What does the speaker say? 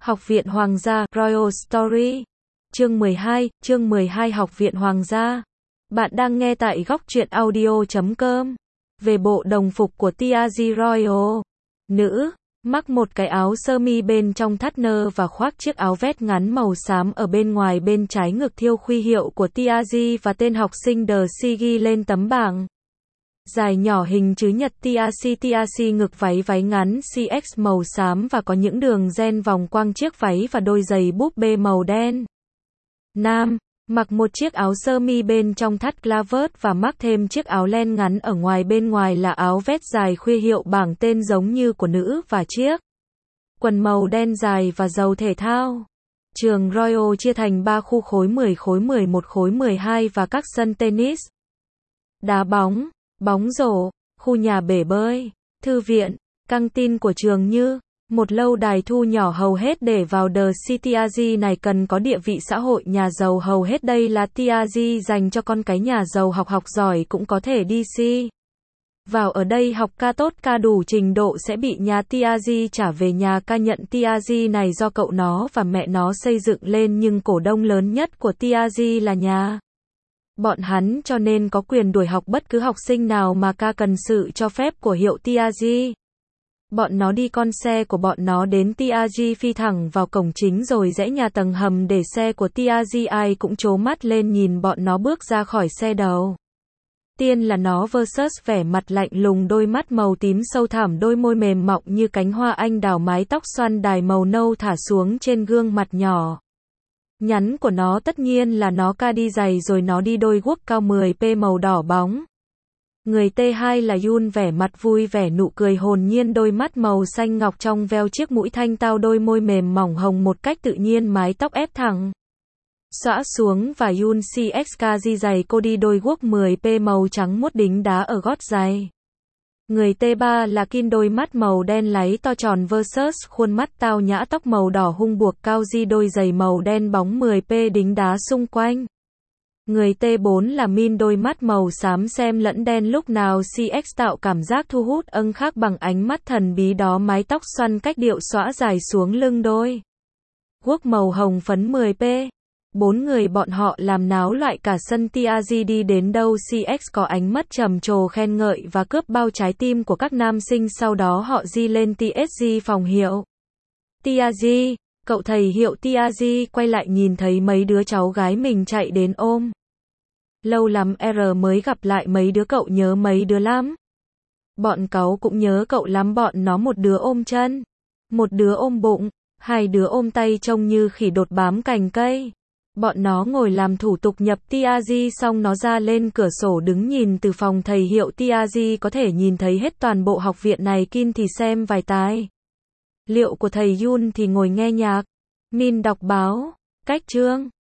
Học viện Hoàng gia, Royal Story. Chương 12 Học viện Hoàng gia. Bạn đang nghe tại góc truyện audio.com. Về bộ đồng phục của Tiazi Royal. Nữ, mặc một cái áo sơ mi bên trong thắt nơ và khoác chiếc áo vest ngắn màu xám ở bên ngoài, bên trái ngực thiêu huy hiệu của Tiazi và tên học sinh The C ghi lên tấm bảng. Dài nhỏ hình chữ nhật Tiazi ngực váy ngắn CX màu xám và có những đường ren vòng quanh chiếc váy và đôi giày búp bê màu đen. Nam, mặc một chiếc áo sơ mi bên trong thắt clavet và mắc thêm chiếc áo len ngắn ở ngoài, bên ngoài là áo vest dài khuy hiệu bảng tên giống như của nữ và chiếc quần màu đen dài và giày thể thao. Trường Royal chia thành 3 khu: khối 10, khối 11, khối 12 và các sân tennis, đá bóng, bóng rổ, khu nhà bể bơi, thư viện, căng tin của trường như một lâu đài thu nhỏ hầu hết để vào The Tiazi này cần có địa vị xã hội nhà giàu, hầu hết đây là Tiazi dành cho con cái nhà giàu, học giỏi cũng có thể đi vào ở đây, học ca tốt, ca đủ trình độ sẽ bị nhà Tiazi trả về. Nhà ca nhận Tiazi này do cậu nó và mẹ nó xây dựng lên, nhưng cổ đông lớn nhất của Tiazi là nhà bọn hắn, cho nên có quyền đuổi học bất cứ học sinh nào mà ca cần sự cho phép của hiệu Tiazi. Bọn nó đi con xe của bọn nó đến Tiazi, phi thẳng vào cổng chính rồi rẽ nhà tầng hầm để xe của Tiazi. Ai cũng trố mắt lên nhìn bọn nó bước ra khỏi xe. Đầu tiên là nó versus vẻ mặt lạnh lùng, đôi mắt màu tím sâu thẳm, đôi môi mềm mọng như cánh hoa anh đào, mái tóc xoăn đài màu nâu thả xuống trên gương mặt nhỏ nhắn của nó. Tất nhiên là nó ca đi giày rồi nó đi đôi guốc cao 10p màu đỏ bóng. Người T2 là Yun, vẻ mặt vui vẻ, nụ cười hồn nhiên, đôi mắt màu xanh ngọc trong veo, chiếc mũi thanh tao, đôi môi mềm mỏng hồng một cách tự nhiên, mái tóc ép thẳng xõa xuống. Và Yun CXK giày cô đi đôi guốc 10p màu trắng muốt đính đá ở gót giày. Người T3 là Kin, đôi mắt màu đen láy to tròn versus khuôn mắt tao nhã, tóc màu đỏ hung buộc cao di, đôi giày màu đen bóng 10p đính đá xung quanh. Người T4 là Min, đôi mắt màu xám xem lẫn đen, lúc nào CX tạo cảm giác thu hút khác bằng ánh mắt thần bí đó, mái tóc xoăn cách điệu xõa dài xuống lưng, đôi guốc màu hồng phấn 10p. 4 người bọn họ làm náo loại cả sân Tiazi, đi đến đâu CX có ánh mắt trầm trồ khen ngợi và cướp bao trái tim của các nam sinh. Sau đó họ di lên TSG, phòng hiệu Tiazi. Cậu thầy hiệu Tiazi quay lại nhìn thấy mấy đứa cháu gái mình chạy đến ôm. Lâu lắm R mới gặp lại mấy đứa, cậu nhớ mấy đứa lắm. Bọn cáu cũng nhớ cậu lắm, bọn nó một đứa ôm chân, một đứa ôm bụng, hai đứa ôm tay trông như khỉ đột bám cành cây. Bọn nó ngồi làm thủ tục nhập Tiazi xong nó ra lên cửa sổ đứng nhìn từ phòng thầy hiệu Tiazi, có thể nhìn thấy hết toàn bộ học viện này. Kin thì xem vài tài liệu của thầy Yun thì ngồi nghe nhạc. Min đọc báo, cách chương.